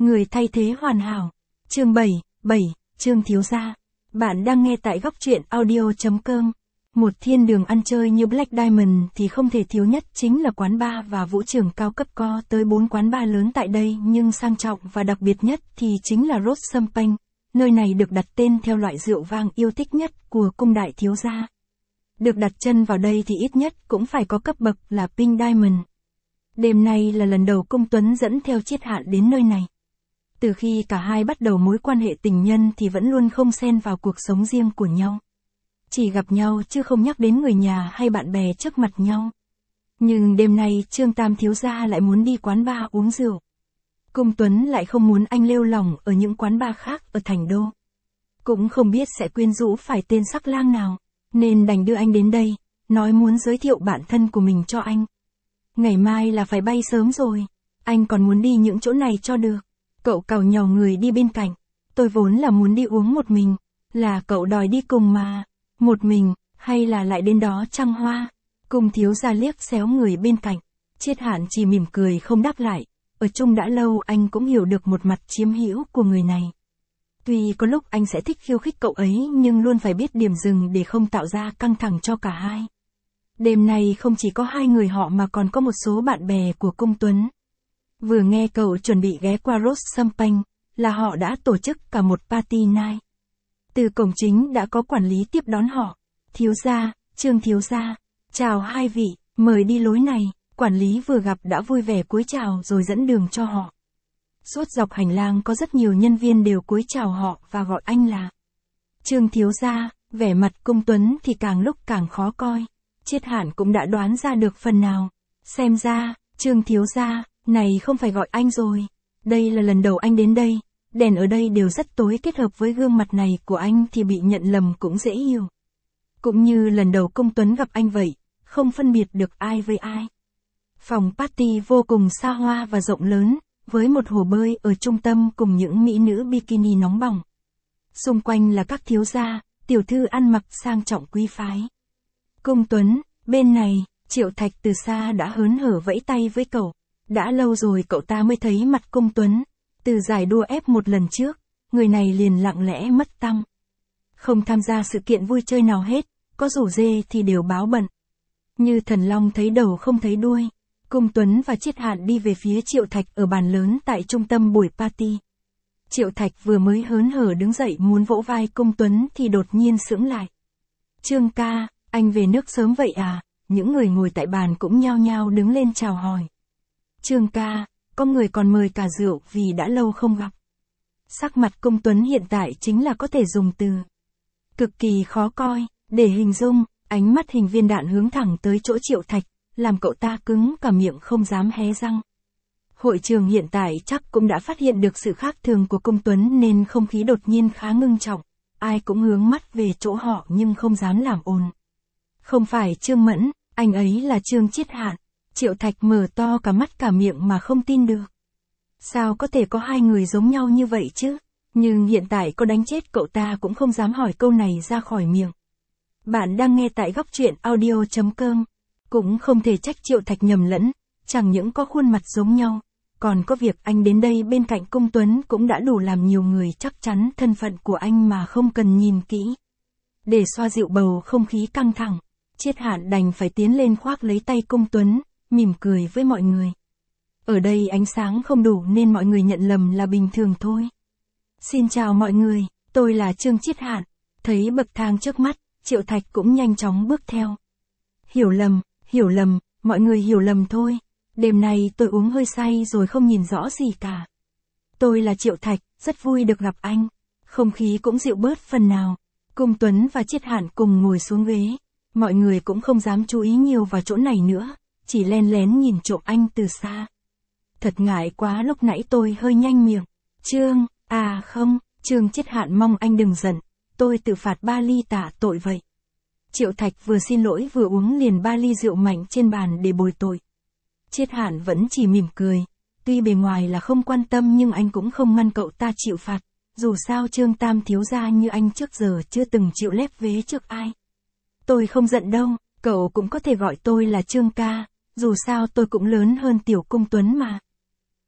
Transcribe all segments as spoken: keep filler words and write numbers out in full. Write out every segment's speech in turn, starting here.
Người thay thế hoàn hảo. Chương bảy, bảy, Trương thiếu gia. Bạn đang nghe tại góc truyện audio chấm com. Một thiên đường ăn chơi như Black Diamond thì không thể thiếu nhất chính là quán bar và vũ trường cao cấp, có tới bốn quán bar lớn tại đây, nhưng sang trọng và đặc biệt nhất thì chính là Rose Champagne. Nơi này được đặt tên theo loại rượu vang yêu thích nhất của cung đại thiếu gia. Được đặt chân vào đây thì ít nhất cũng phải có cấp bậc là Pink Diamond. Đêm nay là lần đầu Cung Tuấn dẫn theo Chiết Hạn đến nơi này. Từ khi cả hai bắt đầu mối quan hệ tình nhân thì vẫn luôn không xen vào cuộc sống riêng của nhau. Chỉ gặp nhau chứ không nhắc đến người nhà hay bạn bè trước mặt nhau. Nhưng đêm nay Trương Tam thiếu gia lại muốn đi quán bar uống rượu. Cung Tuấn lại không muốn anh lêu lỏng ở những quán bar khác ở thành đô. Cũng không biết sẽ quyến rũ phải tên sắc lang nào, nên đành đưa anh đến đây, nói muốn giới thiệu bản thân của mình cho anh. Ngày mai là phải bay sớm rồi, anh còn muốn đi những chỗ này cho được. Cậu càu nhàu người đi bên cạnh. Tôi vốn là muốn đi uống một mình, là cậu đòi đi cùng mà. Một mình, hay là lại đến đó trăng hoa? Cung thiếu gia liếc xéo người bên cạnh. Chiết Hạn chỉ mỉm cười không đáp lại. Ở chung đã lâu anh cũng hiểu được một mặt chiếm hữu của người này. Tuy có lúc anh sẽ thích khiêu khích cậu ấy nhưng luôn phải biết điểm dừng để không tạo ra căng thẳng cho cả hai. Đêm nay không chỉ có hai người họ mà còn có một số bạn bè của Cung Tuấn. Vừa nghe cậu chuẩn bị ghé qua Rose Champagne, là họ đã tổ chức cả một party night. Từ cổng chính đã có quản lý tiếp đón họ. Thiếu gia, Trương thiếu gia, chào hai vị, mời đi lối này. Quản lý vừa gặp đã vui vẻ cúi chào rồi dẫn đường cho họ. Suốt dọc hành lang có rất nhiều nhân viên đều cúi chào họ và gọi anh là Trương thiếu gia. Vẻ mặt Cung Tuấn thì càng lúc càng khó coi. Chiết Hạn cũng đã đoán ra được phần nào. Xem ra, Trương thiếu gia này không phải gọi anh rồi. Đây là lần đầu anh đến đây. Đèn ở đây đều rất tối, kết hợp với gương mặt này của anh thì bị nhận lầm cũng dễ hiểu. Cũng như lần đầu Cung Tuấn gặp anh vậy, không phân biệt được ai với ai. Phòng party vô cùng xa hoa và rộng lớn, với một hồ bơi ở trung tâm cùng những mỹ nữ bikini nóng bỏng. Xung quanh là các thiếu gia, tiểu thư ăn mặc sang trọng quý phái. Cung Tuấn, bên này, Triệu Thạch từ xa đã hớn hở vẫy tay với cậu. Đã lâu rồi cậu ta mới thấy mặt Cung Tuấn. Từ giải đua ép một lần trước, người này liền lặng lẽ mất tăm. Không tham gia sự kiện vui chơi nào hết, có rủ dê thì đều báo bận. Như thần long thấy đầu không thấy đuôi. Cung Tuấn và Chiết Hạn đi về phía Triệu Thạch ở bàn lớn tại trung tâm buổi party. Triệu Thạch vừa mới hớn hở đứng dậy muốn vỗ vai Cung Tuấn thì đột nhiên sững lại. Trương ca, anh về nước sớm vậy à? Những người ngồi tại bàn cũng nhao nhao đứng lên chào hỏi. Trương ca, có người còn mời cả rượu vì đã lâu không gặp. Sắc mặt Cung Tuấn hiện tại chính là có thể dùng từ cực kỳ khó coi, để hình dung. Ánh mắt hình viên đạn hướng thẳng tới chỗ Triệu Thạch, làm cậu ta cứng cả miệng không dám hé răng. Hội trường hiện tại chắc cũng đã phát hiện được sự khác thường của Cung Tuấn nên không khí đột nhiên khá ngưng trọng. Ai cũng hướng mắt về chỗ họ nhưng không dám làm ồn. Không phải Trương Mẫn, anh ấy là Trương Chiết Hạn. Triệu Thạch mở to cả mắt cả miệng mà không tin được. Sao có thể có hai người giống nhau như vậy chứ? Nhưng hiện tại có đánh chết cậu ta cũng không dám hỏi câu này ra khỏi miệng. Bạn đang nghe tại góc truyện audio chấm com. Cũng không thể trách Triệu Thạch nhầm lẫn, chẳng những có khuôn mặt giống nhau, còn có việc anh đến đây bên cạnh Cung Tuấn cũng đã đủ làm nhiều người chắc chắn thân phận của anh mà không cần nhìn kỹ. Để xoa dịu bầu không khí căng thẳng, Chiết Hạn đành phải tiến lên khoác lấy tay Cung Tuấn, mỉm cười với mọi người. Ở đây ánh sáng không đủ nên mọi người nhận lầm là bình thường thôi. Xin chào mọi người, tôi là Trương Chiết Hạn. Thấy bậc thang trước mắt, Triệu Thạch cũng nhanh chóng bước theo. Hiểu lầm, hiểu lầm, mọi người hiểu lầm thôi. Đêm nay tôi uống hơi say rồi không nhìn rõ gì cả. Tôi là Triệu Thạch, rất vui được gặp anh. Không khí cũng dịu bớt phần nào. Cung Tuấn và Chiết Hạn cùng ngồi xuống ghế. Mọi người cũng không dám chú ý nhiều vào chỗ này nữa, chỉ len lén nhìn trộm anh từ xa. Thật ngại quá, lúc nãy tôi hơi nhanh miệng. Trương, à không, Trương Chiết Hạn mong anh đừng giận. Tôi tự phạt ba ly tạ tội vậy. Triệu Thạch vừa xin lỗi vừa uống liền ba ly rượu mạnh trên bàn để bồi tội. Chiết Hạn vẫn chỉ mỉm cười. Tuy bề ngoài là không quan tâm nhưng anh cũng không ngăn cậu ta chịu phạt. Dù sao Trương Tam thiếu gia như anh trước giờ chưa từng chịu lép vế trước ai. Tôi không giận đâu, cậu cũng có thể gọi tôi là Trương ca. Dù sao tôi cũng lớn hơn tiểu Cung Tuấn mà.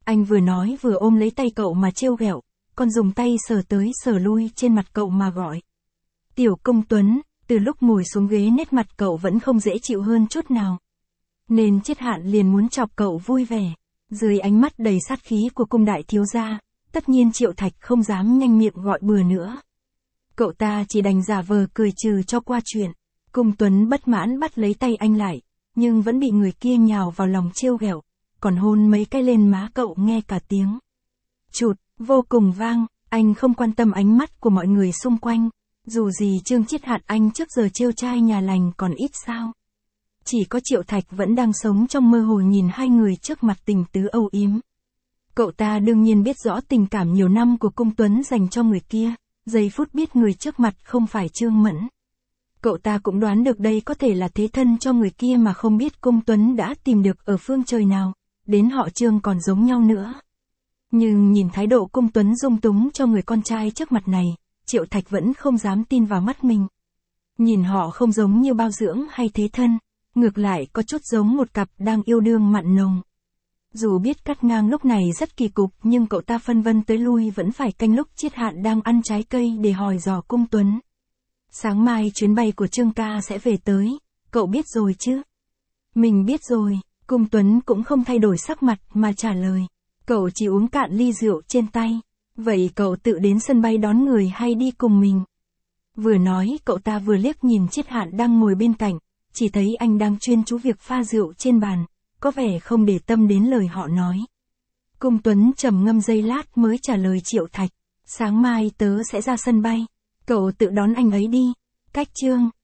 Anh vừa nói vừa ôm lấy tay cậu mà trêu ghẹo, còn dùng tay sờ tới sờ lui trên mặt cậu mà gọi. Tiểu Công Tuấn, từ lúc ngồi xuống ghế nét mặt cậu vẫn không dễ chịu hơn chút nào. Nên Triết Hạn liền muốn chọc cậu vui vẻ. Dưới ánh mắt đầy sát khí của cung đại thiếu gia, tất nhiên Triệu Thạch không dám nhanh miệng gọi bừa nữa. Cậu ta chỉ đành giả vờ cười trừ cho qua chuyện. Cung Tuấn bất mãn bắt lấy tay anh lại, nhưng vẫn bị người kia nhào vào lòng trêu ghẹo, còn hôn mấy cái lên má cậu nghe cả tiếng chụt, vô cùng vang. Anh không quan tâm ánh mắt của mọi người xung quanh, dù gì Trương Triết Hạn anh trước giờ trêu trai nhà lành còn ít sao. Chỉ có Triệu Thạch vẫn đang sống trong mơ hồ nhìn hai người trước mặt tình tứ âu yếm. Cậu ta đương nhiên biết rõ tình cảm nhiều năm của Cung Tuấn dành cho người kia, giây phút biết người trước mặt không phải Trương Mẫn. Cậu ta cũng đoán được đây có thể là thế thân cho người kia mà không biết Cung Tuấn đã tìm được ở phương trời nào, đến họ Trương còn giống nhau nữa. Nhưng nhìn thái độ Cung Tuấn dung túng cho người con trai trước mặt này, Triệu Thạch vẫn không dám tin vào mắt mình. Nhìn họ không giống như bao dưỡng hay thế thân, ngược lại có chút giống một cặp đang yêu đương mặn nồng. Dù biết cắt ngang lúc này rất kỳ cục nhưng cậu ta phân vân tới lui vẫn phải canh lúc Triết Hạn đang ăn trái cây để hỏi dò Cung Tuấn. Sáng mai chuyến bay của Trương ca sẽ về tới, cậu biết rồi chứ? Mình biết rồi, Cung Tuấn cũng không thay đổi sắc mặt mà trả lời. Cậu chỉ uống cạn ly rượu trên tay. Vậy cậu tự đến sân bay đón người hay đi cùng mình? Vừa nói cậu ta vừa liếc nhìn Triết Hạn đang ngồi bên cạnh, chỉ thấy anh đang chuyên chú việc pha rượu trên bàn, có vẻ không để tâm đến lời họ nói. Cung Tuấn trầm ngâm giây lát mới trả lời Triệu Thạch. Sáng mai tớ sẽ ra sân bay, cậu tự đón anh ấy đi. Cách Trương